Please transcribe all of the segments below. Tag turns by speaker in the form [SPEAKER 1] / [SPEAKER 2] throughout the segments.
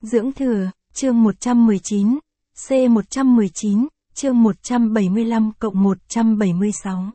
[SPEAKER 1] Dưỡng thừa, chương 119, C119, chương 175-176.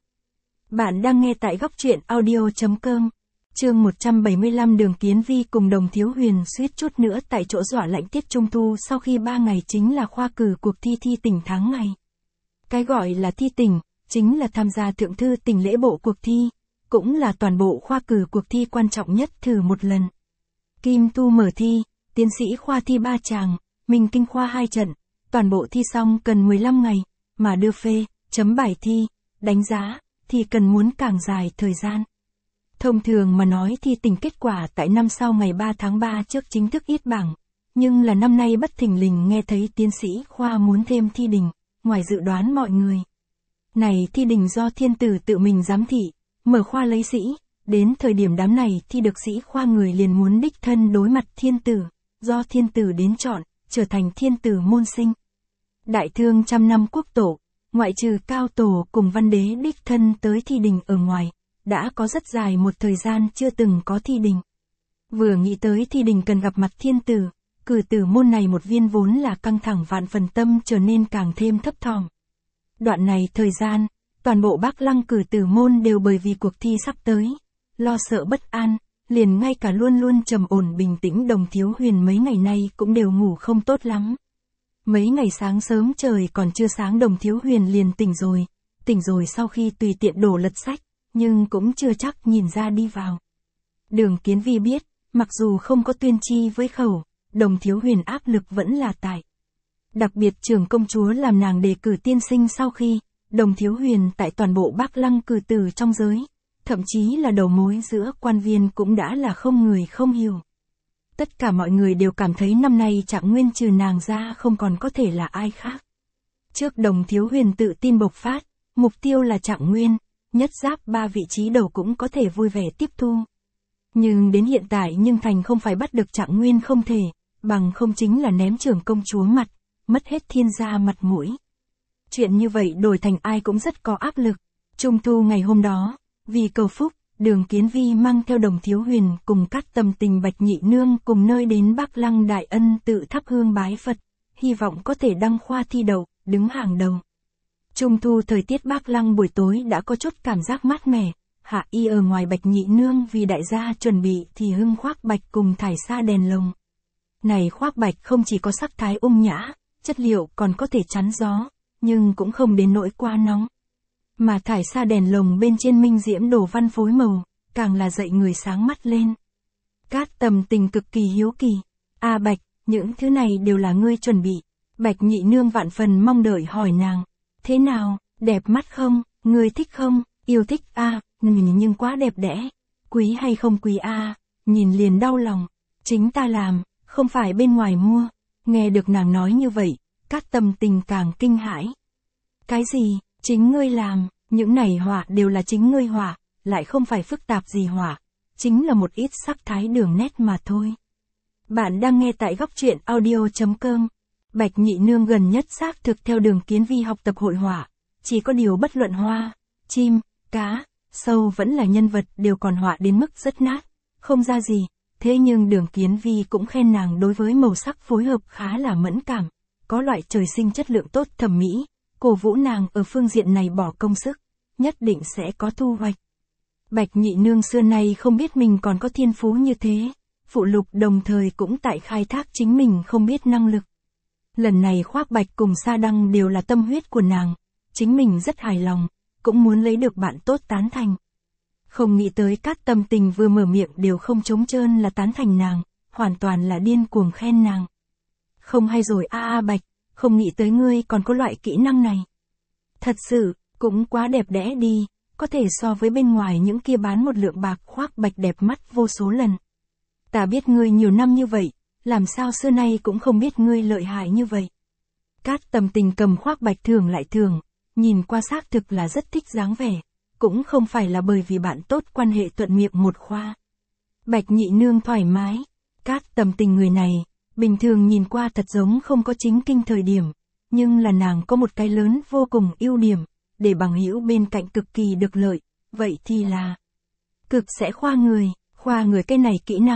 [SPEAKER 1] Bạn đang nghe tại góc truyện audio.com. Chương 175 Đường Kiến Vi cùng Đồng Thiếu Huyền suýt chút nữa tại chỗ dọa lạnh tiết trung thu sau khi 3 ngày chính là khoa cử cuộc thi tỉnh tháng ngày. Cái gọi là thi tỉnh, chính là tham gia thượng thư tỉnh lễ bộ cuộc thi, cũng là toàn bộ khoa cử cuộc thi quan trọng nhất thử một lần. Kim tu mở thi, tiến sĩ khoa thi 3 tràng, mình kinh khoa 2 trận, toàn bộ thi xong cần 15 ngày, mà đưa phê, chấm bài thi, đánh giá, thì cần muốn càng dài thời gian. Thông thường mà nói thi tỉnh kết quả tại năm sau ngày 3 tháng 3 trước chính thức yết bảng, nhưng là năm nay bất thình lình nghe thấy tiến sĩ khoa muốn thêm thi đình, ngoài dự đoán mọi người. Này thi đình do thiên tử tự mình giám thị, mở khoa lấy sĩ, đến thời điểm đám này thi được sĩ khoa người liền muốn đích thân đối mặt thiên tử, do thiên tử đến chọn, trở thành thiên tử môn sinh. Đại thương trăm năm quốc tổ, ngoại trừ cao tổ cùng văn đế đích thân tới thi đình ở ngoài, đã có rất dài một thời gian chưa từng có thi đình. Vừa nghĩ tới thi đình cần gặp mặt thiên tử, cử tử môn này một viên vốn là căng thẳng vạn phần tâm trở nên càng thêm thấp thỏm. Đoạn này thời gian, toàn bộ Bác Lăng cử tử môn đều bởi vì cuộc thi sắp tới, lo sợ bất an, liền ngay cả luôn luôn trầm ổn bình tĩnh Đồng Thiếu Huyền mấy ngày nay cũng đều ngủ không tốt lắm. Mấy ngày sáng sớm trời còn chưa sáng Đồng Thiếu Huyền liền tỉnh rồi sau khi tùy tiện đổ lật sách, nhưng cũng chưa chắc nhìn ra đi vào. Đường Kiến Vi biết, mặc dù không có tuyên chi với khẩu, Đồng Thiếu Huyền áp lực vẫn là tại. Đặc biệt trưởng công chúa làm nàng đề cử tiên sinh sau khi, Đồng Thiếu Huyền tại toàn bộ Bác Lăng cử tử trong giới, thậm chí là đầu mối giữa quan viên cũng đã là không người không hiểu. Tất cả mọi người đều cảm thấy năm nay Trạng Nguyên trừ nàng ra không còn có thể là ai khác. Trước Đồng Thiếu Huyền tự tin bộc phát, mục tiêu là Trạng Nguyên, nhất giáp 3 vị trí đầu cũng có thể vui vẻ tiếp thu. Nhưng đến hiện tại nhưng thành không phải bắt được Trạng Nguyên không thể, bằng không chính là ném trưởng công chúa mặt, mất hết thiên gia mặt mũi. Chuyện như vậy đổi thành ai cũng rất có áp lực. Trung thu ngày hôm đó, vì cầu phúc, Đường Kiến Vi mang theo Đồng Thiếu Huyền cùng các tâm tình Bạch Nhị Nương cùng nơi đến Bác Lăng Đại Ân tự thắp hương bái Phật, hy vọng có thể đăng khoa thi đậu, đứng hàng đầu. Trung thu thời tiết Bác Lăng buổi tối đã có chút cảm giác mát mẻ, hạ y ở ngoài Bạch Nhị Nương vì đại gia chuẩn bị thì hưng khoác bạch cùng thải sa đèn lồng. Này khoác bạch không chỉ có sắc thái nhã, chất liệu còn có thể chắn gió, nhưng cũng không đến nỗi quá nóng. Mà thải sa đèn lồng bên trên minh diễm đồ văn phối màu, càng là dậy người sáng mắt lên. Cát Tầm Tình cực kỳ hiếu kỳ. A Bạch, những thứ này đều là ngươi chuẩn bị. Bạch Nhị Nương vạn phần mong đợi hỏi nàng. Thế nào, đẹp mắt không, ngươi thích không, yêu thích a, nhưng quá đẹp đẽ. Quý hay không quý a, nhìn liền đau lòng. Chính ta làm, không phải bên ngoài mua. Nghe được nàng nói như vậy, Cát Tầm Tình càng kinh hãi. Cái gì? Chính ngươi làm, những này họa đều là chính ngươi họa, lại không phải phức tạp gì họa, chính là một ít sắc thái đường nét mà thôi. Bạn đang nghe tại góc truyện audio.com. Bạch Nhị Nương gần nhất xác thực theo Đường Kiến Vi học tập hội họa, chỉ có điều bất luận hoa, chim, cá, sâu vẫn là nhân vật đều còn họa đến mức rất nát, không ra gì, thế nhưng Đường Kiến Vi cũng khen nàng đối với màu sắc phối hợp khá là mẫn cảm, có loại trời sinh chất lượng tốt thẩm mỹ. Cổ vũ nàng ở phương diện này bỏ công sức, nhất định sẽ có thu hoạch. Bạch Nhị Nương xưa nay không biết mình còn có thiên phú như thế, phụ lục đồng thời cũng tại khai thác chính mình không biết năng lực. Lần này khoác bạch cùng sa đăng đều là tâm huyết của nàng, chính mình rất hài lòng, cũng muốn lấy được bạn tốt tán thành. Không nghĩ tới Cát Tâm Tình vừa mở miệng đều không trống trơn là tán thành nàng, hoàn toàn là điên cuồng khen nàng. Không hay rồi a Bạch. Không nghĩ tới ngươi còn có loại kỹ năng này. Thật sự, cũng quá đẹp đẽ đi, có thể so với bên ngoài những kia bán một lượng bạc khoác bạch đẹp mắt vô số lần. Ta biết ngươi nhiều năm như vậy, làm sao xưa nay cũng không biết ngươi lợi hại như vậy. Cát Tầm Tình cầm khoác bạch thường lại thường, nhìn qua xác thực là rất thích dáng vẻ, cũng không phải là bởi vì bạn tốt quan hệ thuận miệng một khoa. Bạch Nhị Nương thoải mái, Cát Tầm Tình người này, bình thường nhìn qua thật giống không có chính kinh thời điểm, nhưng là nàng có một cái lớn vô cùng ưu điểm, để bằng hữu bên cạnh cực kỳ được lợi, vậy thì là cực sẽ khoa người cái này kỹ năng,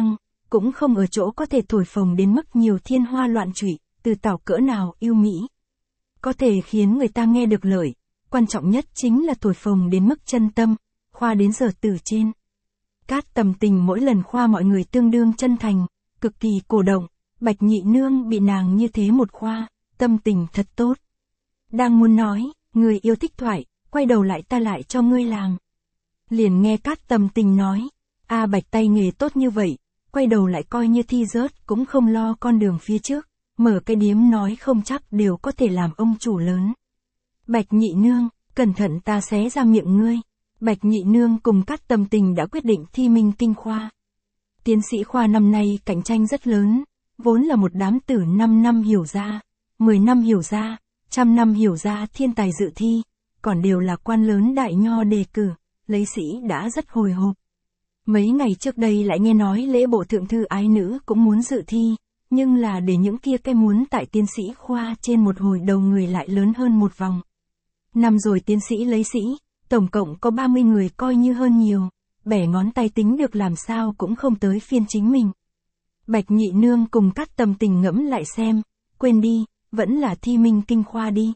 [SPEAKER 1] cũng không ở chỗ có thể thổi phồng đến mức nhiều thiên hoa loạn trụy, từ tảo cỡ nào yêu mỹ. Có thể khiến người ta nghe được lời, quan trọng nhất chính là thổi phồng đến mức chân tâm, khoa đến giờ từ trên. Cát Tầm Tình mỗi lần khoa mọi người tương đương chân thành, cực kỳ cổ động, Bạch Nhị Nương bị nàng như thế một khoa, tâm tình thật tốt. Đang muốn nói, người yêu thích thoại, quay đầu lại ta lại cho ngươi làm. Liền nghe Cát Tầm Tình nói, Bạch tay nghề tốt như vậy, quay đầu lại coi như thi rớt cũng không lo con đường phía trước, mở cái điếm nói không chắc đều có thể làm ông chủ lớn. Bạch Nhị Nương, cẩn thận ta xé ra miệng ngươi. Bạch Nhị Nương cùng Cát Tầm Tình đã quyết định thi Minh Kinh khoa. Tiến sĩ khoa năm nay cạnh tranh rất lớn, vốn là một đám tử 5 năm hiểu ra, 10 năm hiểu ra, 100 năm hiểu ra thiên tài dự thi, còn đều là quan lớn đại nho đề cử, lấy sĩ đã rất hồi hộp. Mấy ngày trước đây lại nghe nói lễ bộ thượng thư ái nữ cũng muốn dự thi, nhưng là để những kia cái muốn tại tiến sĩ khoa trên một hồi đầu người lại lớn hơn một vòng. Năm rồi tiến sĩ lấy sĩ, tổng cộng có 30 người coi như hơn nhiều, bẻ ngón tay tính được làm sao cũng không tới phiên chính mình. Bạch Nhị Nương cùng Cát Tầm Tình ngẫm lại xem, quên đi, vẫn là thi Minh Kinh khoa đi.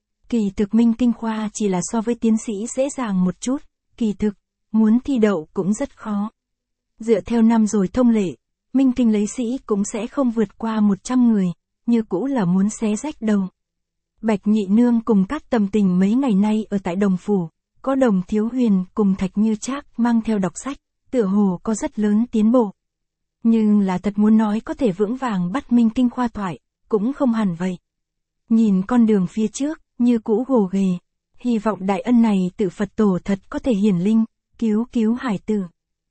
[SPEAKER 1] Kỳ thực Minh Kinh khoa chỉ là so với tiến sĩ dễ dàng một chút, kỳ thực, muốn thi đậu cũng rất khó. Dựa theo năm rồi thông lệ, Minh Kinh lấy sĩ cũng sẽ không vượt qua 100 người, như cũ là muốn xé rách đầu. Bạch Nhị Nương cùng Cát Tầm Tình mấy ngày nay ở tại Đồng Phủ, có Đồng Thiếu Huyền cùng Thạch Như Trác mang theo đọc sách, tựa hồ có rất lớn tiến bộ. Nhưng là thật muốn nói có thể vững vàng bắt Minh Kinh khoa thoại, cũng không hẳn vậy. Nhìn con đường phía trước, như cũ gồ ghề, hy vọng đại ân này tự Phật tổ thật có thể hiển linh, cứu hải tử.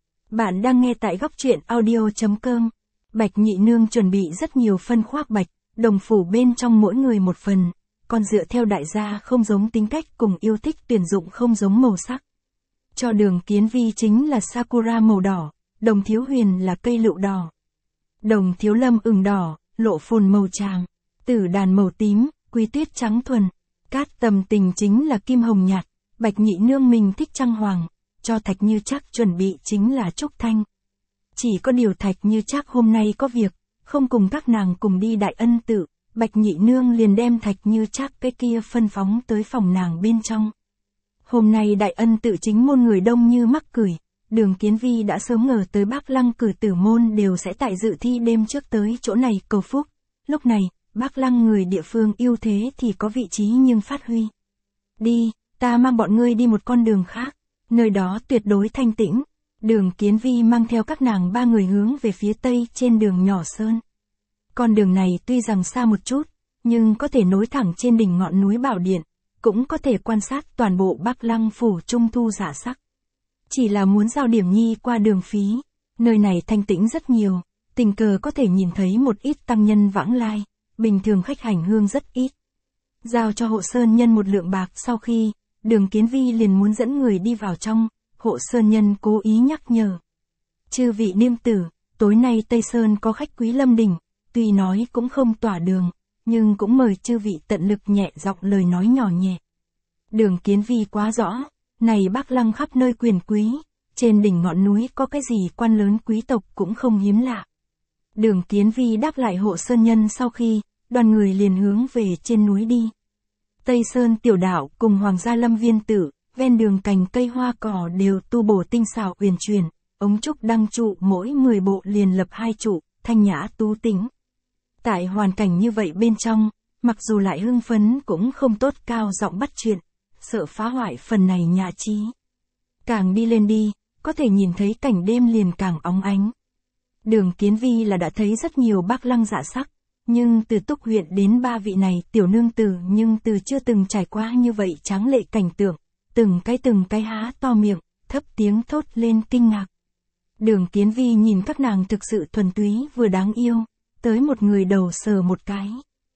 [SPEAKER 1] Bạn đang nghe tại góc truyện audio.com. Bạch Nhị Nương chuẩn bị rất nhiều phân khoác bạch, Đồng Phủ bên trong mỗi người một phần, còn dựa theo đại gia không giống tính cách cùng yêu thích tuyển dụng không giống màu sắc. Cho Đường Kiến Vi chính là sakura màu đỏ, Đồng Thiếu Huyền là cây lựu đỏ, Đồng Thiếu Lâm ửng đỏ, Lộ Phồn màu tràm, Tử Đàn màu tím, Quý Tuyết trắng thuần, Cát Tầm Tình chính là kim hồng nhạt, Bạch Nhị Nương mình thích trăng hoàng, cho Thạch Như Trác chuẩn bị chính là trúc thanh. Chỉ có điều Thạch Như Trác hôm nay có việc, không cùng các nàng cùng đi Đại Ân Tự, Bạch Nhị Nương liền đem Thạch Như Trác cái kia phân phóng tới phòng nàng bên trong. Hôm nay Đại Ân Tự chính môn người đông như mắc cười, Đường Kiến Vi đã sớm ngờ tới Bác Lăng cử tử môn đều sẽ tại dự thi đêm trước tới chỗ này cầu phúc. Lúc này, Bác Lăng người địa phương yêu thế thì có vị trí nhưng phát huy. Đi, ta mang bọn ngươi đi một con đường khác, nơi đó tuyệt đối thanh tĩnh. Đường Kiến Vi mang theo các nàng 3 người hướng về phía tây trên đường nhỏ sơn. Con đường này tuy rằng xa một chút, nhưng có thể nối thẳng trên đỉnh ngọn núi Bảo Điện, cũng có thể quan sát toàn bộ Bác Lăng phủ trung thu giả sắc. Chỉ là muốn giao điểm nhi qua đường phí, nơi này thanh tĩnh rất nhiều, tình cờ có thể nhìn thấy một ít tăng nhân vãng lai, bình thường khách hành hương rất ít. Giao cho Hộ Sơn Nhân một lượng bạc sau khi, Đường Kiến Vi liền muốn dẫn người đi vào trong, Hộ Sơn Nhân cố ý nhắc nhở. Chư vị niêm tử, tối nay Tây Sơn có khách quý lâm đỉnh, tuy nói cũng không tỏa đường, nhưng cũng mời chư vị tận lực nhẹ giọng lời nói nhỏ nhẹ. Đường Kiến Vi quá rõ, này Bác Lăng khắp nơi quyền quý, trên đỉnh ngọn núi có cái gì quan lớn quý tộc cũng không hiếm lạ. Đường Kiến Vi đáp lại Hộ Sơn Nhân sau khi, đoàn người liền hướng về trên núi đi. Tây Sơn tiểu đạo cùng Hoàng gia Lâm Viên Tử, ven đường cành cây hoa cỏ đều tu bổ tinh xảo uyển chuyển, ống trúc đăng trụ mỗi 10 bộ liền lập 2 trụ, thanh nhã tú tính. Tại hoàn cảnh như vậy bên trong, mặc dù lại hưng phấn cũng không tốt cao giọng bắt chuyện, sợ phá hoại phần này nhã trí. Càng đi lên đi, có thể nhìn thấy cảnh đêm liền càng óng ánh. Đường Kiến Vi là đã thấy rất nhiều Bác Lăng dạ sắc, nhưng từ Túc huyện đến 3 vị này tiểu nương tử nhưng từ chưa từng trải qua như vậy tráng lệ cảnh tượng, từng cái há to miệng, thấp tiếng thốt lên kinh ngạc. Đường Kiến Vi nhìn các nàng thực sự thuần túy vừa đáng yêu, tới một người đầu sờ một cái.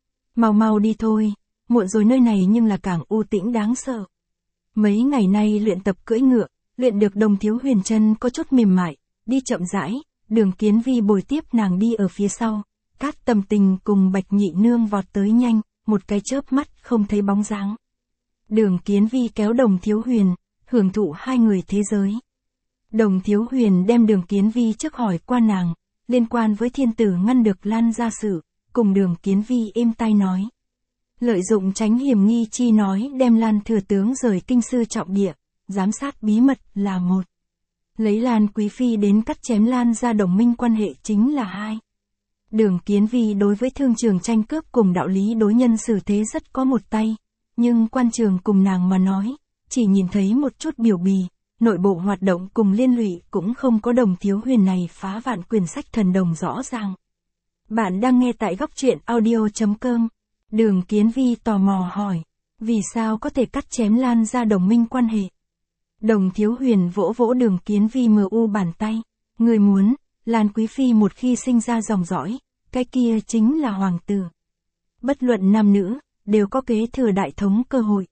[SPEAKER 1] Mau đi thôi, muộn rồi nơi này nhưng là càng u tĩnh đáng sợ. Mấy ngày nay luyện tập cưỡi ngựa, luyện được Đồng Thiếu Huyền chân có chút mềm mại, đi chậm rãi, Đường Kiến Vi bồi tiếp nàng đi ở phía sau. Cát Tầm Tình cùng Bạch Nhị Nương vọt tới nhanh, một cái chớp mắt không thấy bóng dáng. Đường Kiến Vi kéo Đồng Thiếu Huyền, hưởng thụ hai người thế giới. Đồng Thiếu Huyền đem Đường Kiến Vi trước hỏi qua nàng, liên quan với thiên tử ngăn được Lan gia sự, cùng Đường Kiến Vi êm tai nói. Lợi dụng tránh hiểm nghi chi nói đem Lan thừa tướng rời kinh sư trọng địa, giám sát bí mật là một. Lấy Lan quý phi đến cắt chém Lan gia đồng minh quan hệ chính là hai. Đường Kiến Vi đối với thương trường tranh cướp cùng đạo lý đối nhân xử thế rất có một tay, nhưng quan trường cùng nàng mà nói, chỉ nhìn thấy một chút biểu bì, nội bộ hoạt động cùng liên lụy cũng không có Đồng Thiếu Huyền này phá vạn quyển sách thần đồng rõ ràng. Bạn đang nghe tại góc truyện audio.com. Đường Kiến Vi tò mò hỏi, vì sao có thể cắt chém Lan gia đồng minh quan hệ? Đồng Thiếu Huyền vỗ vỗ Đường Kiến Vi mờ u bàn tay, người muốn, Lan quý phi một khi sinh ra dòng dõi, cái kia chính là hoàng tử. Bất luận nam nữ, đều có kế thừa đại thống cơ hội.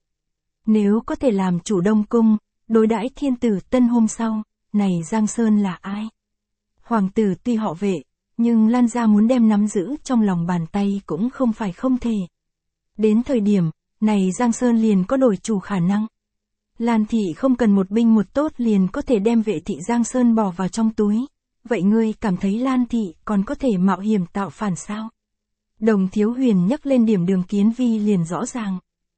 [SPEAKER 1] Nếu có thể làm chủ Đông cung, đối đãi thiên tử tân hôm sau, này Giang Sơn là ai? Hoàng tử tuy họ Vệ, nhưng Lan gia muốn đem nắm giữ trong lòng bàn tay cũng không phải không thể. Đến thời điểm, này Giang Sơn liền có đổi chủ khả năng. Lan thị không cần một binh một tốt liền có thể đem Vệ thị Giang Sơn bỏ vào trong túi. Vậy ngươi cảm thấy Lan thị còn có thể mạo hiểm tạo phản sao? Đồng Thiếu Huyền nhắc lên điểm Đường Kiến Vi liền rõ ràng.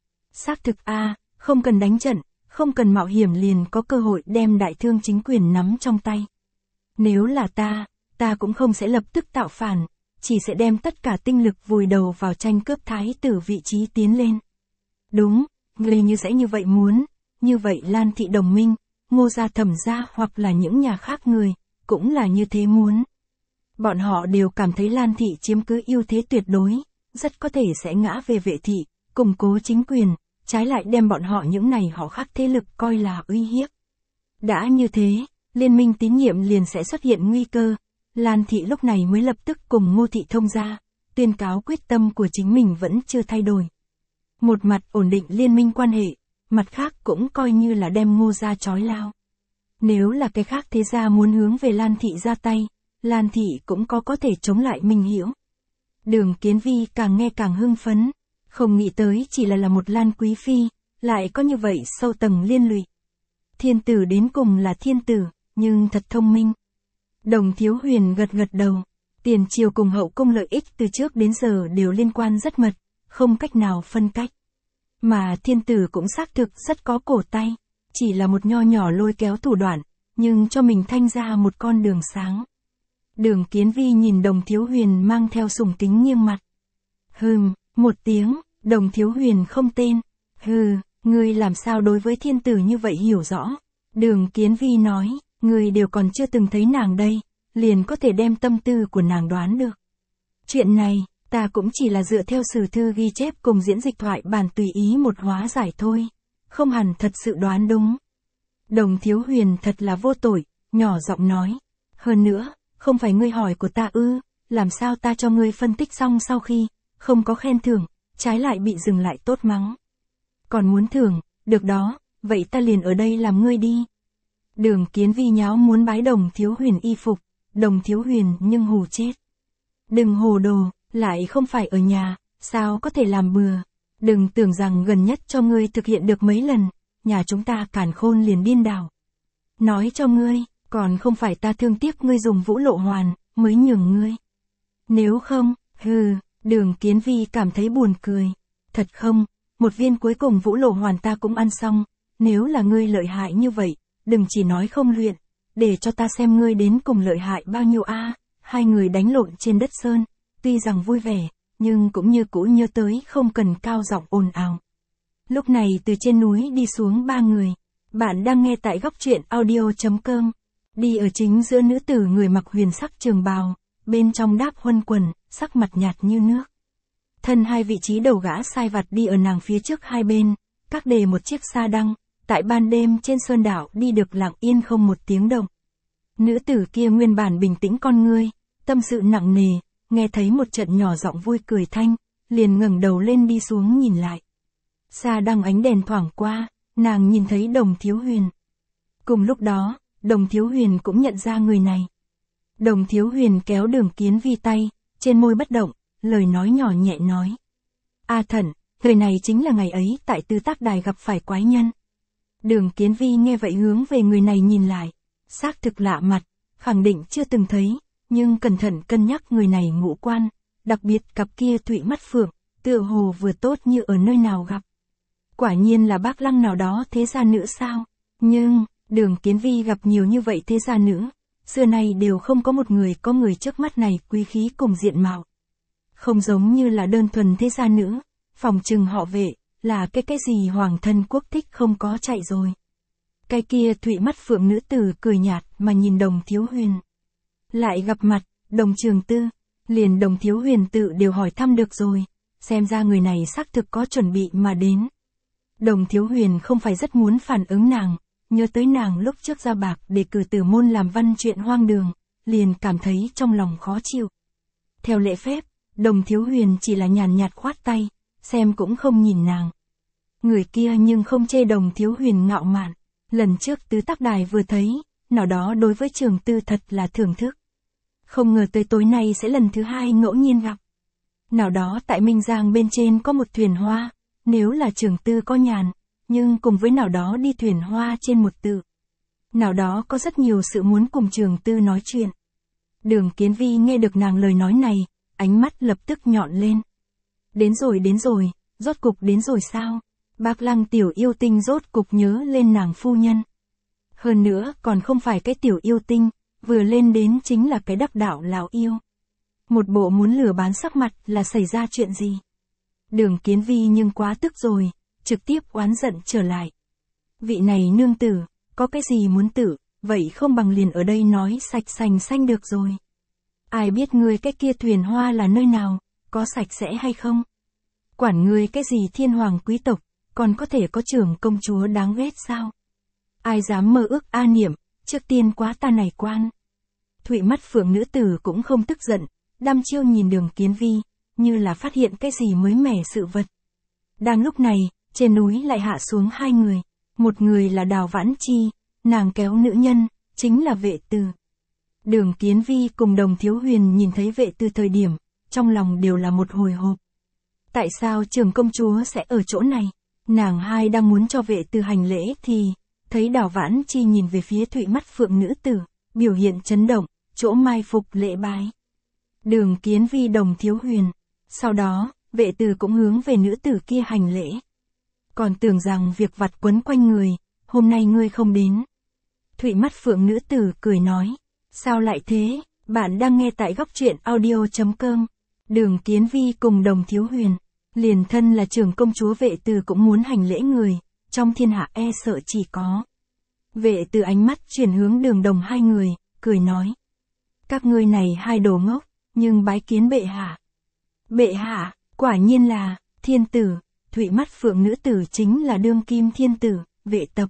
[SPEAKER 1] Xác thực không cần đánh trận, không cần mạo hiểm liền có cơ hội đem đại thương chính quyền nắm trong tay. Nếu là ta cũng không sẽ lập tức tạo phản, chỉ sẽ đem tất cả tinh lực vùi đầu vào tranh cướp thái tử vị trí tiến lên. Đúng, ngươi như sẽ như vậy muốn, như vậy Lan thị đồng minh, Ngô gia Thẩm gia hoặc là những nhà khác người, cũng là như thế muốn. Bọn họ đều cảm thấy Lan thị chiếm cứ ưu thế tuyệt đối, rất có thể sẽ ngã về Vệ thị, củng cố chính quyền, trái lại đem bọn họ những này họ khác thế lực coi là uy hiếp. Đã như thế, liên minh tín nhiệm liền sẽ xuất hiện nguy cơ. Lan thị lúc này mới lập tức cùng Ngô thị thông gia, tuyên cáo quyết tâm của chính mình vẫn chưa thay đổi. Một mặt ổn định liên minh quan hệ, mặt khác cũng coi như là đem Ngô gia trói lao. Nếu là cái khác thế gia muốn hướng về Lan thị ra tay, Lan thị cũng có thể chống lại Minh Hiểu. Đường Kiến Vi càng nghe càng hưng phấn, không nghĩ tới chỉ là một Lan quý phi, lại có như vậy sâu tầng liên lụy. Thiên tử đến cùng là thiên tử, nhưng thật thông minh. Đồng Thiếu Huyền gật đầu, tiền triều cùng hậu cung lợi ích từ trước đến giờ đều liên quan rất mật, không cách nào phân cách. Mà thiên tử cũng xác thực rất có cổ tay, chỉ là một nho nhỏ lôi kéo thủ đoạn, nhưng cho mình thanh ra một con đường sáng. Đường Kiến Vi nhìn Đồng Thiếu Huyền mang theo sùng kính nghiêng mặt. Một tiếng, Đồng Thiếu Huyền không tên. Ngươi làm sao đối với thiên tử như vậy hiểu rõ? Đường Kiến Vi nói, ngươi đều còn chưa từng thấy nàng đây, liền có thể đem tâm tư của nàng đoán được. Chuyện này, ta cũng chỉ là dựa theo sử thư ghi chép cùng diễn dịch thoại bản tùy ý một hóa giải thôi, không hẳn thật sự đoán đúng. Đồng Thiếu Huyền thật là vô tội, nhỏ giọng nói. Hơn nữa, không phải ngươi hỏi của ta làm sao ta cho ngươi phân tích xong sau khi, không có khen thưởng, trái lại bị dừng lại tốt mắng. Còn muốn thưởng, được đó, vậy ta liền ở đây làm ngươi đi. Đường Kiến Vi nháo muốn bái Đồng Thiếu Huyền y phục, Đồng Thiếu Huyền nhưng hù chết. Đừng hồ đồ, lại không phải ở nhà, sao có thể làm bừa. Đừng tưởng rằng gần nhất cho ngươi thực hiện được mấy lần, nhà chúng ta càn khôn liền điên đảo. Nói cho ngươi, còn không phải ta thương tiếc ngươi dùng Vũ Lộ Hoàn, mới nhường ngươi. Nếu không, Đường Kiến Vi cảm thấy buồn cười. Thật không, một viên cuối cùng Vũ Lộ Hoàn ta cũng ăn xong, nếu là ngươi lợi hại như vậy, đừng chỉ nói không luyện, để cho ta xem ngươi đến cùng lợi hại bao nhiêu Hai người đánh lộn trên đất sơn, tuy rằng vui vẻ, nhưng cũng như cũ nhớ tới không cần cao giọng ồn ào. Lúc này từ trên núi đi xuống ba người. Bạn đang nghe tại góc truyện audio.com. Đi ở chính giữa nữ tử người mặc huyền sắc trường bào, bên trong đáp huân quần, sắc mặt nhạt như nước. Thân hai vị trí đầu gã sai vặt đi ở nàng phía trước hai bên, các đề một chiếc sa đăng, tại ban đêm trên sơn đảo đi được lặng yên không một tiếng động. Nữ tử kia nguyên bản bình tĩnh con ngươi, tâm sự nặng nề, nghe thấy một trận nhỏ giọng vui cười thanh, liền ngẩng đầu lên đi xuống nhìn lại. Sa đăng ánh đèn thoảng qua, nàng nhìn thấy Đồng Thiếu Huyền. Cùng lúc đó, Đồng Thiếu Huyền cũng nhận ra người này. Đồng Thiếu Huyền kéo Đường Kiến Vi tay, trên môi bất động, lời nói nhỏ nhẹ nói. Thẩn, người này chính là ngày ấy tại Tư Tác Đài gặp phải quái nhân. Đường Kiến Vi nghe vậy hướng về người này nhìn lại, xác thực lạ mặt, khẳng định chưa từng thấy, nhưng cẩn thận cân nhắc người này ngũ quan, đặc biệt cặp kia thụy mắt phượng, tựa hồ vừa tốt như ở nơi nào gặp. Quả nhiên là bác Lăng nào đó thế gia nữ sao? Nhưng, Đường Kiến Vi gặp nhiều như vậy thế gia nữ, xưa nay đều không có một người có người trước mắt này quý khí cùng diện mạo. Không giống như là đơn thuần thế gia nữ, phòng trừng họ Vệ, là cái gì hoàng thân quốc thích không có chạy rồi. Cái kia thụy mắt phượng nữ tử cười nhạt mà nhìn Đồng Thiếu Huyền. Lại gặp mặt, Đồng Trường Tư, liền Đồng Thiếu Huyền tự đều hỏi thăm được rồi, xem ra người này xác thực có chuẩn bị mà đến. Đồng Thiếu Huyền không phải rất muốn phản ứng nàng, nhớ tới nàng lúc trước ra bạc để cử tử môn làm văn chuyện hoang đường, liền cảm thấy trong lòng khó chịu. Theo lễ phép, Đồng Thiếu Huyền chỉ là nhàn nhạt khoát tay, xem cũng không nhìn nàng. Người kia nhưng không chê Đồng Thiếu Huyền ngạo mạn, lần trước tứ tắc đài vừa thấy, nào đó đối với Trường Tư thật là thưởng thức. Không ngờ tới tối nay sẽ lần thứ hai ngẫu nhiên gặp. Nào đó tại Minh Giang bên trên có một thuyền hoa, nếu là Trường Tư có nhàn, nhưng cùng với nào đó đi thuyền hoa trên một tự. Nào đó có rất nhiều sự muốn cùng Trường Tư nói chuyện. Đường Kiến Vi nghe được nàng lời nói này, ánh mắt lập tức nhọn lên. Đến rồi, rốt cục đến rồi sao? Bác Lăng tiểu yêu tinh rốt cục nhớ lên nàng phu nhân. Hơn nữa còn không phải cái tiểu yêu tinh, vừa lên đến chính là cái đắc đạo lão yêu. Một bộ muốn lừa bán sắc mặt là xảy ra chuyện gì? Đường Kiến Vi nhưng quá tức rồi, trực tiếp oán giận trở lại. Vị này nương tử, có cái gì muốn tử, vậy không bằng liền ở đây nói sạch sành xanh được rồi. Ai biết ngươi cái kia thuyền hoa là nơi nào, có sạch sẽ hay không? Quản ngươi cái gì thiên hoàng quý tộc, còn có thể có trưởng công chúa đáng ghét sao? Ai dám mơ ước a niệm, trước tiên quá ta này quan. Thụy mắt phượng nữ tử cũng không tức giận, đăm chiêu nhìn Đường Kiến Vi, như là phát hiện cái gì mới mẻ sự vật. Đang lúc này, trên núi lại hạ xuống hai người, một người là Đào Vãn Chi, nàng kéo nữ nhân, chính là Vệ Từ. Đường Kiến Vi cùng Đồng Thiếu Huyền nhìn thấy Vệ Từ thời điểm, trong lòng đều là một hồi hộp. Tại sao trưởng công chúa sẽ ở chỗ này? Nàng hai đang muốn cho Vệ Từ hành lễ thì, thấy Đào Vãn Chi nhìn về phía thụy mắt phượng nữ tử, biểu hiện chấn động, chỗ mai phục lễ bái. Đường Kiến Vi Đồng Thiếu Huyền. Sau đó, Vệ Từ cũng hướng về nữ tử kia hành lễ. Còn tưởng rằng việc vặt quấn quanh người, hôm nay ngươi không đến. Thụy mắt phượng nữ tử cười nói. Sao lại thế? Bạn đang nghe tại góc truyện audio.com. Đường Kiến Vi cùng Đồng Thiếu Huyền. Liền thân là trưởng công chúa Vệ Từ cũng muốn hành lễ người, trong thiên hạ e sợ chỉ có. Vệ Từ ánh mắt chuyển hướng Đường Đồng hai người, cười nói. Các ngươi này hai đồ ngốc, nhưng bái kiến bệ hạ. Bệ hạ, quả nhiên là, thiên tử, thụy mắt phượng nữ tử chính là đương kim thiên tử, Vệ Tập.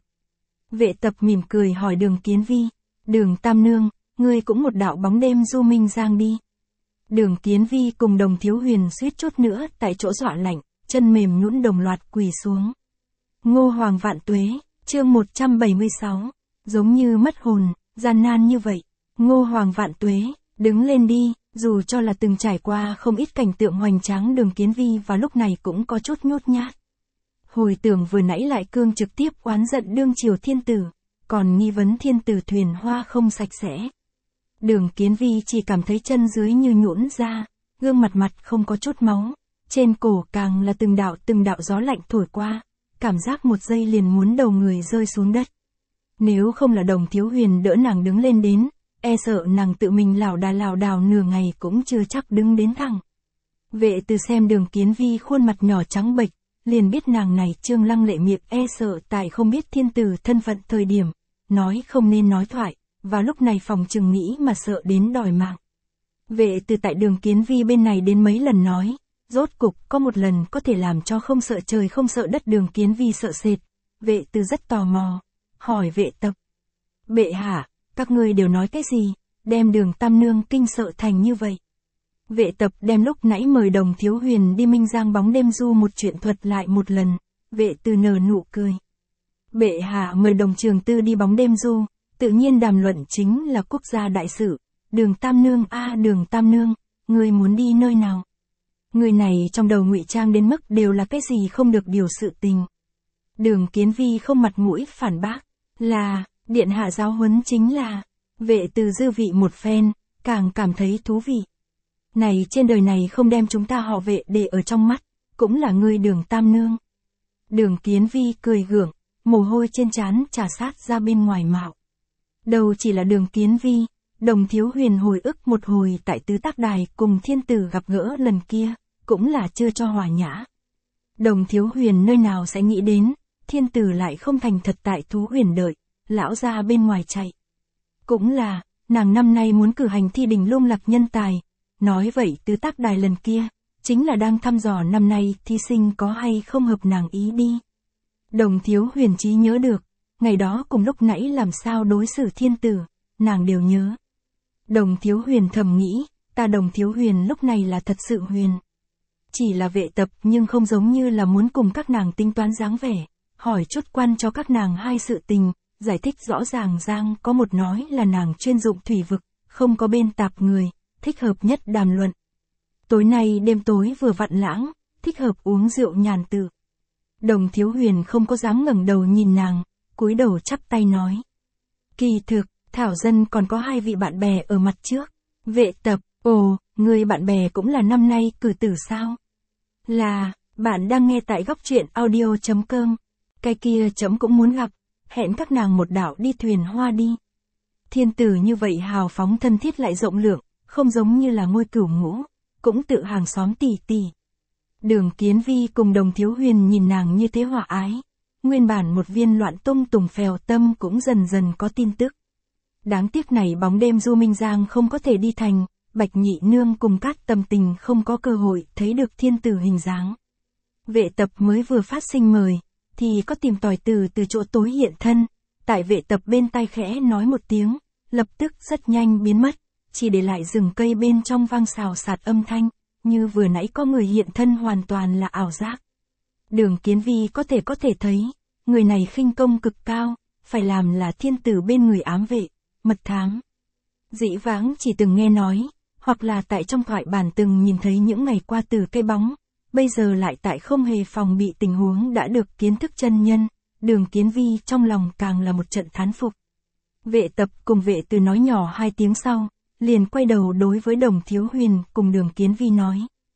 [SPEAKER 1] Vệ Tập mỉm cười hỏi Đường Kiến Vi, Đường Tam Nương, ngươi cũng một đạo bóng đêm du Minh Giang đi. Đường Kiến Vi cùng Đồng Thiếu Huyền suýt chút nữa tại chỗ dọa lạnh, chân mềm nhũn đồng loạt quỳ xuống. Ngô Hoàng vạn tuế, chương 176, giống như mất hồn, gian nan như vậy. Ngô Hoàng vạn tuế, đứng lên đi, dù cho là từng trải qua không ít cảnh tượng hoành tráng Đường Kiến Vi và lúc này cũng có chút nhút nhát. Hồi tưởng vừa nãy lại cương trực tiếp oán giận đương triều thiên tử, còn nghi vấn thiên tử thuyền hoa không sạch sẽ. Đường Kiến Vi chỉ cảm thấy chân dưới như nhũn ra, gương mặt không có chút máu, trên cổ càng là từng đạo gió lạnh thổi qua, cảm giác một giây liền muốn đầu người rơi xuống đất. Nếu không là Đồng Thiếu Huyền đỡ nàng đứng lên đến, e sợ nàng tự mình lảo đảo nửa ngày cũng chưa chắc đứng đến thẳng. Vệ Từ xem Đường Kiến Vi khuôn mặt nhỏ trắng bệch, liền biết nàng này trương lăng lệ miệng e sợ tại không biết thiên tử thân phận thời điểm, nói không nên nói thoại, và lúc này phòng chừng nghĩ mà sợ đến đòi mạng. Vệ Từ tại Đường Kiến Vi bên này đến mấy lần nói, rốt cục có một lần có thể làm cho không sợ trời không sợ đất Đường Kiến Vi sợ sệt. Vệ Từ rất tò mò, hỏi Vệ Tập. Bệ hạ, các ngươi đều nói cái gì, đem Đường Tam Nương kinh sợ thành như vậy. Vệ Tập đem lúc nãy mời Đồng Thiếu Huyền đi Minh Giang bóng đêm du một chuyện thuật lại một lần. Vệ Từ nở nụ cười. Bệ hạ mời Đồng Trường Tư đi bóng đêm du, tự nhiên đàm luận chính là quốc gia đại sự. Đường Tam Nương Đường Tam Nương, ngươi muốn đi nơi nào? Người này trong đầu ngụy trang đến mức đều là cái gì không được điều sự tình. Đường Kiến Vi không mặt mũi phản bác, là, điện hạ giáo huấn chính là. Vệ Từ dư vị một phen, càng cảm thấy thú vị. Này trên đời này không đem chúng ta họ Vệ để ở trong mắt, cũng là ngươi Đường Tam Nương. Đường Kiến Vi cười gượng, mồ hôi trên trán trà sát ra bên ngoài mạo. Đâu chỉ là Đường Kiến Vi, Đồng Thiếu Huyền hồi ức một hồi tại Tứ Tác Đài cùng thiên tử gặp gỡ lần kia, cũng là chưa cho hòa nhã. Đồng Thiếu Huyền nơi nào sẽ nghĩ đến, thiên tử lại không thành thật tại Thú Huyền đợi, lão ra bên ngoài chạy. Cũng là, nàng năm nay muốn cử hành thi đình lung lạc nhân tài, nói vậy Tứ Tác Đài lần kia, chính là đang thăm dò năm nay thí sinh có hay không hợp nàng ý đi. Đồng Thiếu Huyền trí nhớ được, ngày đó cùng lúc nãy làm sao đối xử thiên tử, nàng đều nhớ. Đồng Thiếu Huyền thầm nghĩ, ta Đồng Thiếu Huyền lúc này là thật sự huyền. Chỉ là Vệ Tập nhưng không giống như là muốn cùng các nàng tính toán dáng vẻ, hỏi chút quan cho các nàng hai sự tình, giải thích rõ ràng Giang có một nói là nàng chuyên dụng thủy vực, không có bên tạp người, thích hợp nhất đàm luận. Tối nay đêm tối vừa vặn lãng, thích hợp uống rượu nhàn tự. Đồng Thiếu Huyền không có dám ngẩng đầu nhìn nàng, cúi đầu chắp tay nói. Kỳ thực, Thảo Dân còn có hai vị bạn bè ở mặt trước. Vệ Tập, ồ, người bạn bè cũng là năm nay cử tử sao? Là, bạn đang nghe tại góc truyện audio.com. Cái kia chấm cũng muốn gặp, hẹn các nàng một đảo đi thuyền hoa đi. Thiên tử như vậy hào phóng thân thiết lại rộng lượng, không giống như là Ngôi Cửu Ngũ, cũng tự hàng xóm tỉ tỉ. Đường Kiến Vi cùng Đồng Thiếu Huyền nhìn nàng như thế hòa ái, nguyên bản một viên loạn tung tùng phèo tâm cũng dần dần có tin tức. Đáng tiếc này bóng đêm Du Minh Giang không có thể đi thành, Bạch Nhị Nương cùng Cát Tâm Tình không có cơ hội thấy được thiên tử hình dáng. Vệ Tập mới vừa phát sinh mời, thì có tìm tòi từ chỗ tối hiện thân, tại Vệ Tập bên tai khẽ nói một tiếng, lập tức rất nhanh biến mất, chỉ để lại rừng cây bên trong vang xào xạc âm thanh, như vừa nãy có người hiện thân hoàn toàn là ảo giác. Đường Kiến Vi có thể thấy, người này khinh công cực cao, phải làm là thiên tử bên người ám vệ, mật thám. Dĩ vãng chỉ từng nghe nói, hoặc là tại trong thoại bản từng nhìn thấy những ngày qua từ cái bóng, bây giờ lại tại không hề phòng bị tình huống đã được kiến thức chân nhân, Đường Kiến Vi trong lòng càng là một trận thán phục. Vệ Tập cùng Vệ Từ nói nhỏ hai tiếng sau, liền quay đầu đối với Đồng Thiếu Huyền cùng Đường Kiến Vi nói.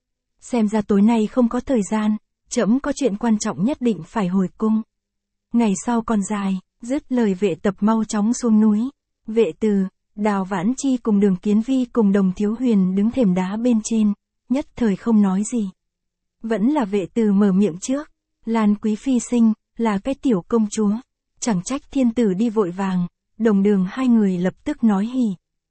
[SPEAKER 1] Xem ra tối nay không có thời gian, trẫm có chuyện quan trọng nhất định phải hồi cung. Ngày sau còn dài, dứt lời Vệ Tập mau chóng xuống núi. Vệ Từ, Đào Vãn Chi cùng Đường Kiến Vi cùng Đồng Thiếu Huyền đứng thềm đá bên trên, nhất thời không nói gì. Vẫn là Vệ Từ mở miệng trước, Lan Quý Phi sinh, là cái tiểu công chúa, chẳng trách thiên tử đi vội vàng, Đồng Đường hai người lập tức nói hỉ.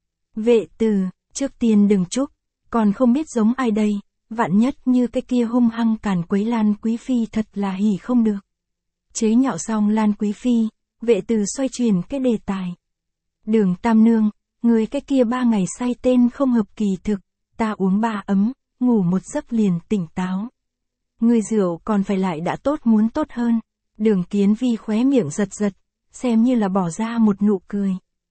[SPEAKER 1] Vệ Từ, trước tiên đừng chúc, còn không biết giống ai đây, vạn nhất như cái kia hung hăng càn quấy Lan Quý Phi thật là hỉ không được. Chế nhạo xong Lan Quý Phi, Vệ Từ xoay chuyển cái đề tài. Đường Tam Nương, người cái kia 3 ngày say tên không hợp kỳ thực, ta uống 3 ấm, ngủ một giấc liền tỉnh táo. Người rượu còn phải lại đã tốt muốn tốt hơn. Đường Kiến Vi khóe miệng giật giật, xem như là bỏ ra một nụ cười.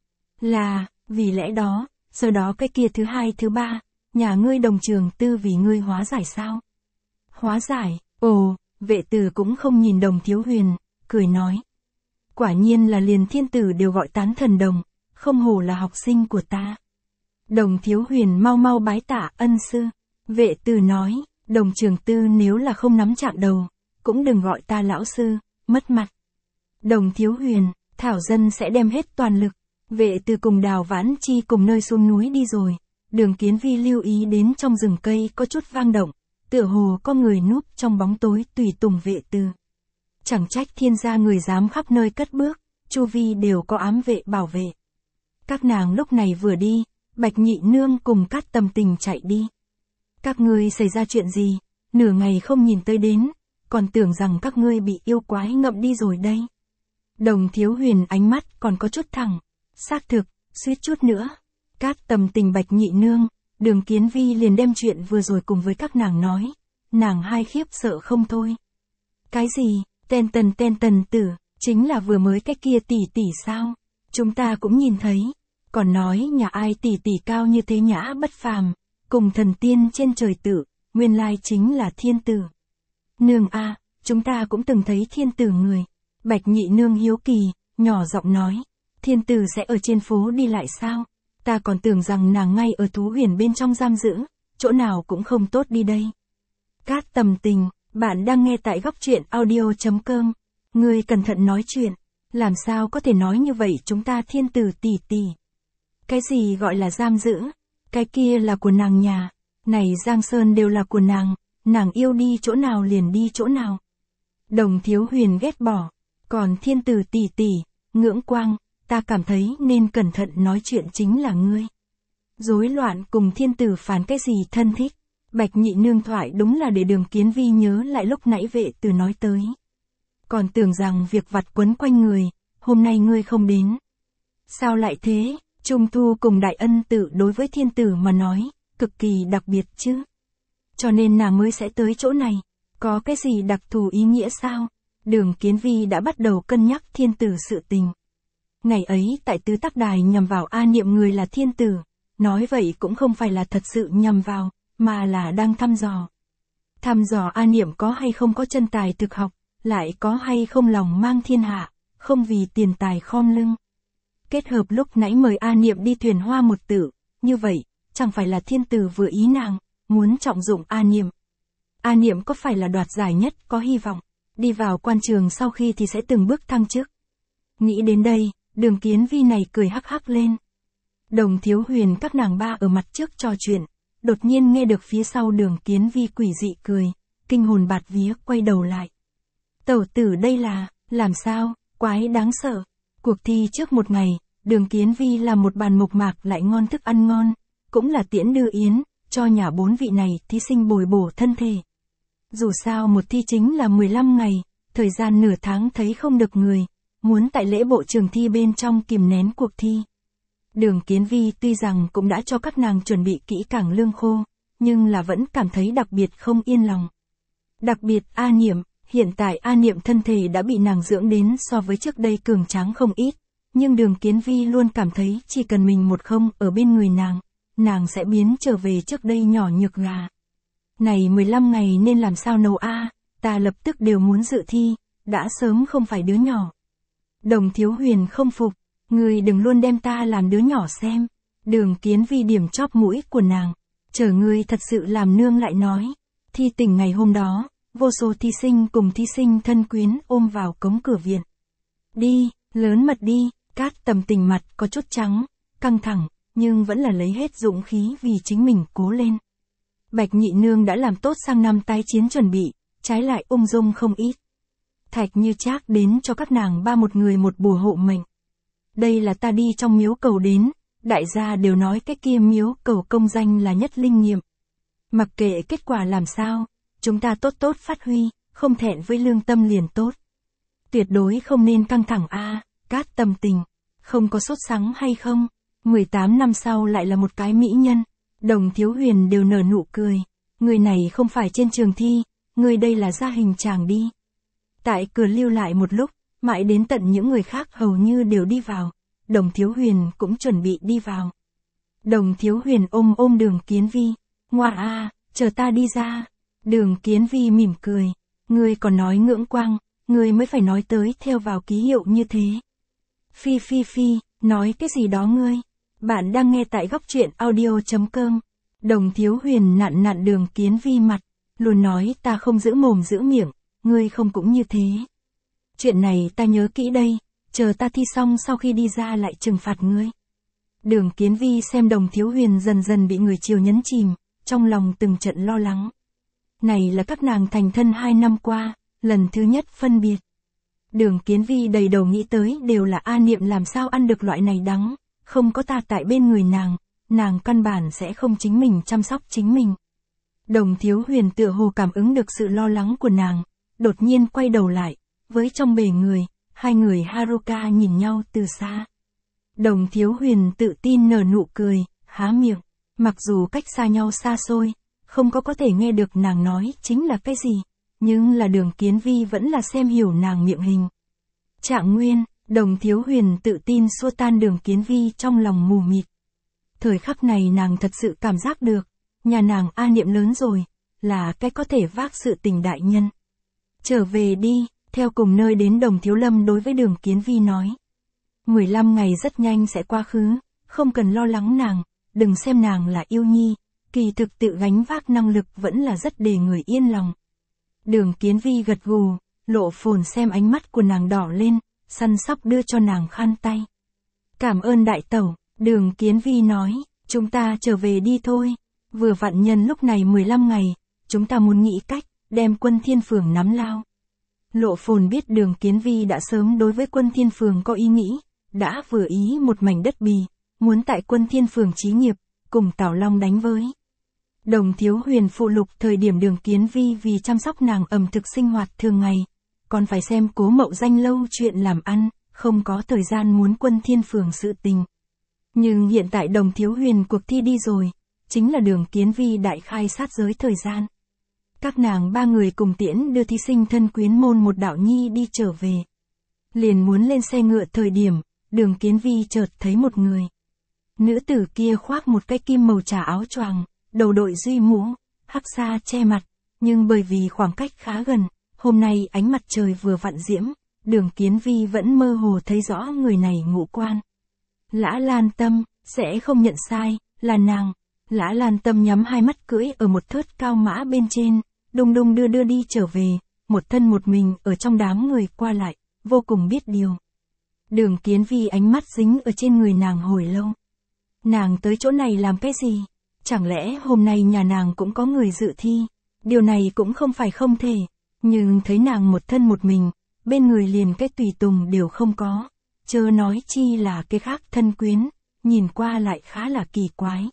[SPEAKER 1] Là, vì lẽ đó, sau đó cái kia thứ hai thứ ba, nhà ngươi Đồng Trường Tư vì ngươi hóa giải sao? Hóa giải, ồ, Vệ Từ cũng không nhìn Đồng Thiếu Huyền, cười nói. Quả nhiên là liền thiên tử đều gọi tán thần đồng, không hổ là học sinh của ta. Đồng Thiếu Huyền mau mau bái tạ ân sư. Vệ Từ nói, Đồng Trường Tư nếu là không nắm chạm đầu, cũng đừng gọi ta lão sư, mất mặt. Đồng Thiếu Huyền, Thảo Dân sẽ đem hết toàn lực. Vệ Từ cùng Đào Vãn Chi cùng nơi xuống núi đi rồi. Đường Kiến Vi lưu ý đến trong rừng cây có chút vang động, tựa hồ có người núp trong bóng tối tùy tùng Vệ Từ. Chẳng trách thiên gia người dám khắp nơi cất bước, chu vi đều có ám vệ bảo vệ. Các nàng lúc này vừa đi, Bạch Nhị Nương cùng Cát Tâm Tình chạy đi. Các ngươi xảy ra chuyện gì, nửa ngày không nhìn tới đến, còn tưởng rằng các ngươi bị yêu quái ngậm đi rồi đây. Đồng Thiếu Huyền ánh mắt còn có chút thẳng, xác thực, suýt chút nữa. Cát Tâm Tình Bạch Nhị Nương, Đường Kiến Vi liền đem chuyện vừa rồi cùng với các nàng nói, nàng hai khiếp sợ không thôi. Cái gì, tên tần tử, chính là vừa mới cái kia tỷ tỷ sao? Chúng ta cũng nhìn thấy, còn nói nhà ai tỷ tỷ cao như thế nhã bất phàm, cùng thần tiên trên trời tử, nguyên lai chính là thiên tử. Nương a, chúng ta cũng từng thấy thiên tử người. Bạch Nhị Nương hiếu kỳ, nhỏ giọng nói, thiên tử sẽ ở trên phố đi lại sao? ta còn tưởng rằng nàng ngay ở Thú Huyền bên trong giam giữ, chỗ nào cũng không tốt đi đây. Cát Tầm Tình, bạn đang nghe tại góc truyện audio.com. Ngươi cẩn thận nói chuyện, làm sao có thể nói như vậy chúng ta Thiên Tử tỷ tỷ. Cái gì gọi là giam giữ, cái kia là của nàng nhà, này Giang Sơn đều là của nàng yêu đi chỗ nào liền đi chỗ nào. Đồng Thiếu Huyền ghét bỏ, còn Thiên Tử tỷ tỷ, Ngưỡng Quang, ta cảm thấy nên cẩn thận nói chuyện chính là ngươi. Rối loạn cùng Thiên Tử phán cái gì thân thích, Bạch Nhị Nương thoại đúng là để Đường Kiến Vi nhớ lại lúc nãy vệ từ nói tới. Còn tưởng rằng việc vặt quấn quanh người, hôm nay ngươi không đến. Sao lại thế, Trung Thu cùng Đại Ân Tự đối với Thiên Tử mà nói, cực kỳ đặc biệt chứ. Cho nên nàng mới sẽ tới chỗ này, có cái gì đặc thù ý nghĩa sao? Đường Kiến Vi đã bắt đầu cân nhắc Thiên Tử sự tình. Ngày ấy tại Tứ Tắc Đài nhằm vào A Niệm người là Thiên Tử, nói vậy cũng không phải là thật sự nhằm vào, mà là đang thăm dò. Thăm dò A Niệm có hay không có chân tài thực học, lại có hay không lòng mang thiên hạ, không vì tiền tài khom lưng. Kết hợp lúc nãy mời A Niệm đi thuyền hoa một tử, như vậy, chẳng phải là Thiên Tử vừa ý nàng, muốn trọng dụng A Niệm. A Niệm có phải là đoạt giải nhất có hy vọng, đi vào quan trường sau khi thì sẽ từng bước thăng chức. Nghĩ đến đây, Đường Kiến Vi này cười hắc hắc lên. Đồng Thiếu Huyền các nàng ba ở mặt trước trò chuyện, đột nhiên nghe được phía sau Đường Kiến Vi quỷ dị cười, kinh hồn bạt vía quay đầu lại. Tẩu tử đây là, làm sao, quái đáng sợ. Cuộc thi trước một ngày, Đường Kiến Vi làm một bàn mộc mạc lại ngon thức ăn ngon, cũng là tiễn đưa yến, cho nhà 4 vị này thí sinh bồi bổ thân thể. Dù sao một thi chính là 15 ngày, thời gian nửa tháng thấy không được người, muốn tại lễ bộ trường thi bên trong kìm nén cuộc thi. Đường Kiến Vi tuy rằng cũng đã cho các nàng chuẩn bị kỹ càng lương khô, nhưng là vẫn cảm thấy đặc biệt không yên lòng. Đặc biệt A Niệm, hiện tại A Niệm thân thể đã bị nàng dưỡng đến so với trước đây cường tráng không ít, nhưng Đường Kiến Vi luôn cảm thấy chỉ cần mình một không ở bên người nàng sẽ biến trở về trước đây nhỏ nhược gà. Này 15 ngày nên làm sao nấu a, ta lập tức đều muốn dự thi, đã sớm không phải đứa nhỏ. Đồng Thiếu Huyền không phục, ngươi đừng luôn đem ta làm đứa nhỏ xem. Đường Kiến Vi điểm chóp mũi của nàng, chờ ngươi thật sự làm nương lại nói. Thi tỉnh ngày hôm đó, vô số thí sinh cùng thí sinh thân quyến ôm vào cống cửa viện. Đi, lớn mật đi, Cát Tầm Tình mặt có chút trắng, căng thẳng, nhưng vẫn là lấy hết dũng khí vì chính mình cố lên. Bạch Nhị Nương đã làm tốt sang năm tái chiến chuẩn bị, trái lại ung dung không ít. Thạch Như Trác đến cho các nàng ba một người một bùa hộ mệnh. Đây là ta đi trong miếu cầu đến, đại gia đều nói cái kia miếu cầu công danh là nhất linh nghiệm. Mặc kệ kết quả làm sao, chúng ta tốt tốt phát huy, không thẹn với lương tâm liền tốt. Tuyệt đối không nên căng thẳng a, Cát Tầm Tình, không có sốt sắng hay không, 18 năm sau lại là một cái mỹ nhân. Đồng Thiếu Huyền đều nở nụ cười, người này không phải trên trường thi, người đây là ra hình chàng đi. Tại cửa lưu lại một lúc, mãi đến tận những người khác hầu như đều đi vào, Đồng Thiếu Huyền cũng chuẩn bị đi vào. Đồng Thiếu Huyền ôm Đường Kiến Vi, ngoa a, chờ ta đi ra. Đường Kiến Vi mỉm cười, ngươi còn nói Ngưỡng Quang, ngươi mới phải nói tới theo vào ký hiệu như thế. Phi, nói cái gì đó ngươi. Bạn đang nghe tại góc truyện audio.com. Đồng Thiếu Huyền nặn Đường Kiến Vi mặt, luôn nói ta không giữ mồm giữ miệng, ngươi không cũng như thế. Chuyện này ta nhớ kỹ đây, chờ ta thi xong sau khi đi ra lại trừng phạt ngươi. Đường Kiến Vi xem Đồng Thiếu Huyền dần dần bị người chiều nhấn chìm, trong lòng từng trận lo lắng. Này là các nàng thành thân 2 năm qua, lần thứ nhất phân biệt. Đường Kiến Vi đầy đầu nghĩ tới đều là A Niệm làm sao ăn được loại này đắng, không có ta tại bên người nàng căn bản sẽ không chính mình chăm sóc chính mình. Đồng Thiếu Huyền tựa hồ cảm ứng được sự lo lắng của nàng, đột nhiên quay đầu lại, với trong bề người, hai người Haruka nhìn nhau từ xa. Đồng Thiếu Huyền tự tin nở nụ cười, há miệng, mặc dù cách xa nhau xa xôi, không có thể nghe được nàng nói chính là cái gì, nhưng là Đường Kiến Vi vẫn là xem hiểu nàng miệng hình. Trạng Nguyên, Đồng Thiếu Huyền tự tin xua tan Đường Kiến Vi trong lòng mù mịt. Thời khắc này nàng thật sự cảm giác được, nhà nàng A Niệm lớn rồi, là cái có thể vác sự tình đại nhân. Trở về đi, theo cùng nơi đến Đồng Thiếu Lâm đối với Đường Kiến Vi nói. 15 ngày rất nhanh sẽ qua khứ, không cần lo lắng nàng, đừng xem nàng là yêu nhi, kỳ thực tự gánh vác năng lực vẫn là rất để người yên lòng. Đường Kiến Vi gật gù, Lộ Phồn xem ánh mắt của nàng đỏ lên, săn sóc đưa cho nàng khăn tay. Cảm ơn đại tẩu, Đường Kiến Vi nói, chúng ta trở về đi thôi, vừa vặn nhân lúc này 15 ngày, chúng ta muốn nghĩ cách, đem Quân Thiên Phường nắm lao. Lộ Phồn biết Đường Kiến Vi đã sớm đối với Quân Thiên Phường có ý nghĩ, đã vừa ý một mảnh đất bì, muốn tại Quân Thiên Phường chí nghiệp, cùng Tào Long đánh với. Đồng Thiếu Huyền phụ lục thời điểm Đường Kiến Vi vì chăm sóc nàng ẩm thực sinh hoạt thường ngày, còn phải xem Cố Mậu Danh lâu chuyện làm ăn, không có thời gian muốn Quân Thiên Phường sự tình. Nhưng hiện tại Đồng Thiếu Huyền cuộc thi đi rồi, chính là Đường Kiến Vi đại khai sát giới thời gian. Các nàng ba người cùng tiễn đưa thí sinh thân quyến môn một đạo nhi đi trở về. Liền muốn lên xe ngựa thời điểm, Đường Kiến Vi chợt thấy một người. Nữ tử kia khoác một cái kim màu trà áo choàng, đầu đội duy mũ, hắc sa che mặt, nhưng bởi vì khoảng cách khá gần, hôm nay ánh mặt trời vừa vặn diễm, Đường Kiến Vi vẫn mơ hồ thấy rõ người này ngũ quan. Lã Lan Tâm, sẽ không nhận sai, là nàng. Lã Lan Tâm nhắm hai mắt cưỡi ở một thớt cao mã bên trên, đung đung đưa đưa đi trở về, một thân một mình ở trong đám người qua lại, vô cùng biết điều. Đường Kiến Vi ánh mắt dính ở trên người nàng hồi lâu. Nàng tới chỗ này làm cái gì? Chẳng lẽ hôm nay nhà nàng cũng có người dự thi? Điều này cũng không phải không thể, nhưng thấy nàng một thân một mình, bên người liền cái tùy tùng đều không có, chớ nói chi là cái khác thân quyến, nhìn qua lại khá là kỳ quái.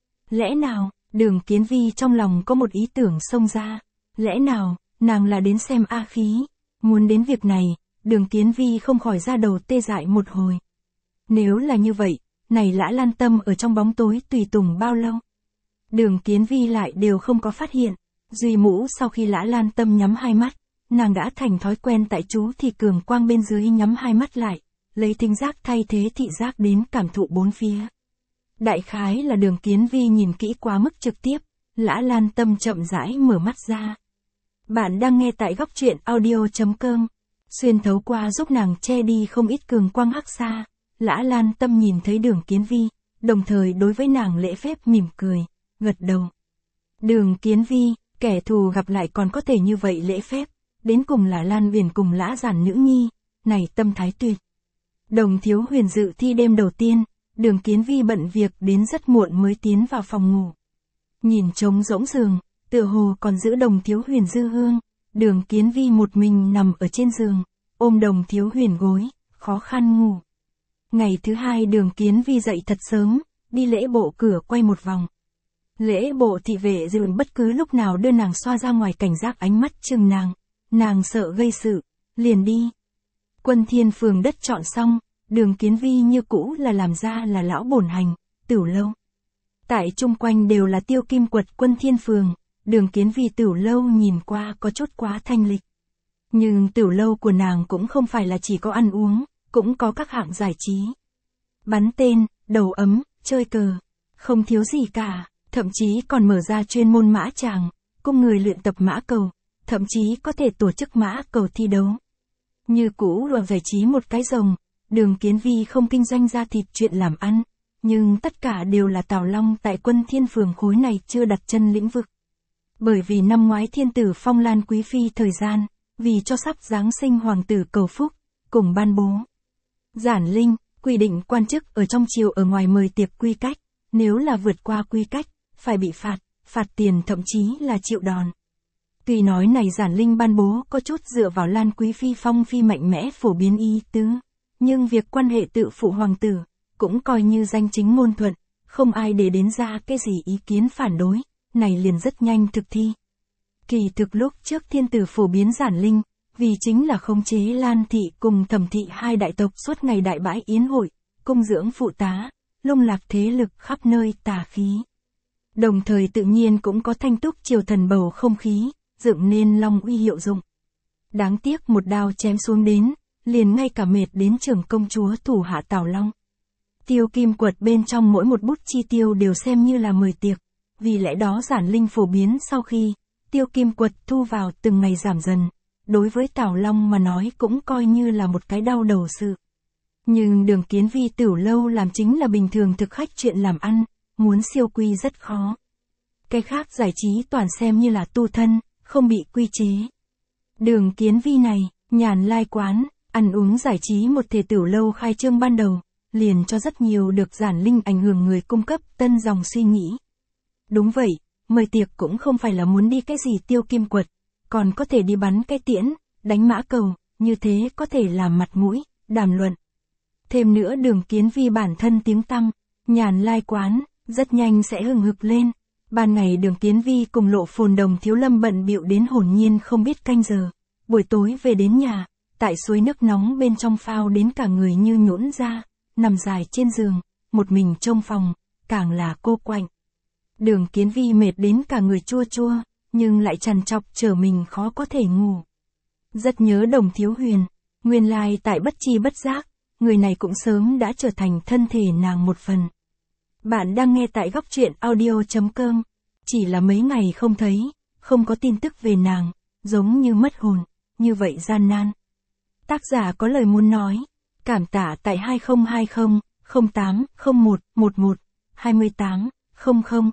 [SPEAKER 1] Lẽ nào, Đường Kiến Vi trong lòng có một ý tưởng xông ra, lẽ nào, nàng là đến xem A Khí, muốn đến việc này, Đường Kiến Vi không khỏi ra đầu tê dại một hồi. Nếu là như vậy, này Lã Lan Tâm ở trong bóng tối tùy tùng bao lâu? Đường Kiến Vi lại đều không có phát hiện, duy mũ sau khi Lã Lan Tâm nhắm hai mắt, nàng đã thành thói quen tại chú thì cường quang bên dưới nhắm hai mắt lại, lấy thính giác thay thế thị giác đến cảm thụ bốn phía. Đại khái là Đường Kiến Vi nhìn kỹ quá mức trực tiếp, Lã Lan Tâm chậm rãi mở mắt ra. Bạn đang nghe tại góc truyện audio.com, xuyên thấu qua giúp nàng che đi không ít cường quang hắc xa, Lã Lan Tâm nhìn thấy Đường Kiến Vi, đồng thời đối với nàng lễ phép mỉm cười, gật đầu. Đường Kiến Vi, kẻ thù gặp lại còn có thể như vậy lễ phép, đến cùng là Lan Uyển cùng Lã Giản nữ nhi, này tâm thái tuyệt. Đồng Thiếu Huyền dự thi đêm đầu tiên, Đường Kiến Vi bận việc đến rất muộn mới tiến vào phòng ngủ. Nhìn trống rỗng giường, tựa hồ còn giữ Đồng Thiếu Huyền dư hương, Đường Kiến Vi một mình nằm ở trên giường, ôm Đồng Thiếu Huyền gối, khó khăn ngủ. Ngày thứ hai Đường Kiến Vi dậy thật sớm, đi lễ bộ cửa quay một vòng. Lễ bộ thị vệ dường bất cứ lúc nào đưa nàng xoa ra ngoài cảnh giác ánh mắt chừng nàng sợ gây sự, liền đi. Quân Thiên Phường đất chọn xong, Đường Kiến Vi như cũ là làm ra là lão bổn hành, Tửu lâu. Tại chung quanh đều là tiêu kim quật Quân Thiên Phường, Đường Kiến Vi Tửu lâu nhìn qua có chút quá thanh lịch. Nhưng Tửu lâu của nàng cũng không phải là chỉ có ăn uống, cũng có các hạng giải trí. Bắn tên, đầu ấm, chơi cờ, không thiếu gì cả, thậm chí còn mở ra chuyên môn mã tràng, cung người luyện tập mã cầu, thậm chí có thể tổ chức mã cầu thi đấu. Như cũ là giải trí một cái rồng, Đường Kiến Vi không kinh doanh ra thịt chuyện làm ăn, nhưng tất cả đều là Tào Long tại Quân Thiên Phường khối này chưa đặt chân lĩnh vực. Bởi vì năm ngoái thiên tử phong Lan Quý Phi thời gian, vì cho sắp giáng sinh hoàng tử cầu phúc, cùng ban bố giản linh, quy định quan chức ở trong triều ở ngoài mời tiệc quy cách, nếu là vượt qua quy cách, phải bị phạt tiền thậm chí là chịu đòn. Tuy nói này giản linh ban bố có chút dựa vào Lan Quý Phi phong phi mạnh mẽ phổ biến ý tứ, nhưng việc quan hệ tự phụ hoàng tử, cũng coi như danh chính ngôn thuận, không ai để đến ra cái gì ý kiến phản đối, này liền rất nhanh thực thi. Kỳ thực lúc trước thiên tử phổ biến giản linh, vì chính là khống chế Lan thị cùng Thẩm thị hai đại tộc suốt ngày đại bãi yến hội, cung dưỡng phụ tá, lung lạc thế lực khắp nơi tà khí. Đồng thời tự nhiên cũng có thanh túc triều thần bầu không khí, dựng nên long uy hiệu dụng. Đáng tiếc một đao chém xuống đến, liền ngay cả mệt đến trưởng công chúa thủ hạ Tào Long. Tiêu kim quật bên trong mỗi một bút chi tiêu đều xem như là mời tiệc, vì lẽ đó giản linh phổ biến sau khi, tiêu kim quật thu vào từng ngày giảm dần, đối với Tào Long mà nói cũng coi như là một cái đau đầu sự. Nhưng Đường Kiến Vi Tửu lâu làm chính là bình thường thực khách chuyện làm ăn, muốn siêu quy rất khó. Cái khác giải trí toàn xem như là tu thân, không bị quy chế. Đường Kiến Vi này, nhàn lai quán, ăn uống giải trí một thể Tửu lâu khai trương ban đầu, liền cho rất nhiều được giản linh ảnh hưởng người cung cấp tân dòng suy nghĩ. Đúng vậy, mời tiệc cũng không phải là muốn đi cái gì tiêu kim quật, còn có thể đi bắn cái tiễn, đánh mã cầu, như thế có thể làm mặt mũi, đàm luận. Thêm nữa Đường Kiến Vi bản thân tiếng tăm, nhàn lai quán, rất nhanh sẽ hừng hực lên. Ban ngày Đường Kiến Vi cùng Lộ Phồn Đồng Thiếu Lâm bận bịu đến hồn nhiên không biết canh giờ. Buổi tối về đến nhà, tại suối nước nóng bên trong phao đến cả người như nhũn ra, nằm dài trên giường, một mình trong phòng, càng là cô quạnh. Đường Kiến Vi mệt đến cả người chua chua, nhưng lại trằn trọc trở mình khó có thể ngủ. Rất nhớ Đồng Thiếu Huyền, nguyên lai tại bất chi bất giác, người này cũng sớm đã trở thành thân thể nàng một phần. Bạn đang nghe tại góc truyện audio.com, chỉ là mấy ngày không thấy, không có tin tức về nàng, giống như mất hồn, như vậy gian nan. Tác giả có lời muốn nói, cảm tạ tại 2020 08 01 11 28 00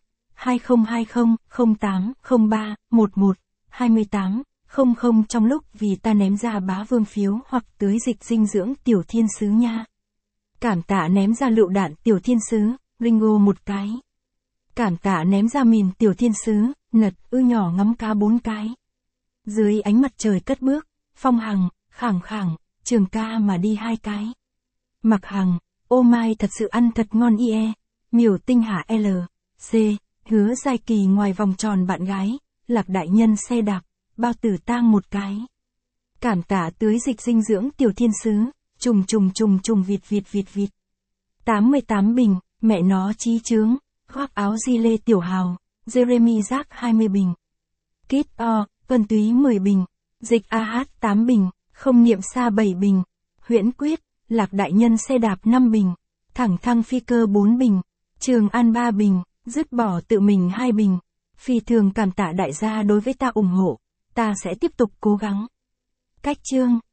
[SPEAKER 1] 2020 08 03 11 28 00 trong lúc vì ta ném ra bá vương phiếu hoặc tưới dịch dinh dưỡng Tiểu Thiên Sứ nha. Cảm tạ ném ra lựu đạn Tiểu Thiên Sứ, Ringo một cái. Cảm tạ ném ra mìn Tiểu Thiên Sứ, nật nhỏ ngắm cá 4 cái. Dưới ánh mặt trời cất bước, Phong Hằng, khẳng khẳng, Trường Ca mà đi 2 cái. Mặc Hằng, ô mai thật sự ăn thật ngon ie. Miểu Tinh Hà L, C, Hứa Giai Kỳ ngoài vòng tròn bạn gái, Lạc Đại Nhân xe đạp, Bao Tử Tang một cái. Cảm tạ tưới dịch dinh dưỡng Tiểu Thiên Sứ, trùng vịt. 88 bình, mẹ nó chí chướng, khoác áo di lê Tiểu Hào, Jeremy Jack 20 bình. Kit O, Vân Túy 10 bình, Dịch AH 8 bình, Không Niệm Xa 7 bình, Huyễn Quyết, Lạc Đại Nhân xe đạp 5 bình, Thẳng Thăng Phi Cơ 4 bình, Trường An 3 bình, Dứt Bỏ Tự Mình 2 bình. Phi thường cảm tạ đại gia đối với ta ủng hộ, ta sẽ tiếp tục cố gắng. Cách chương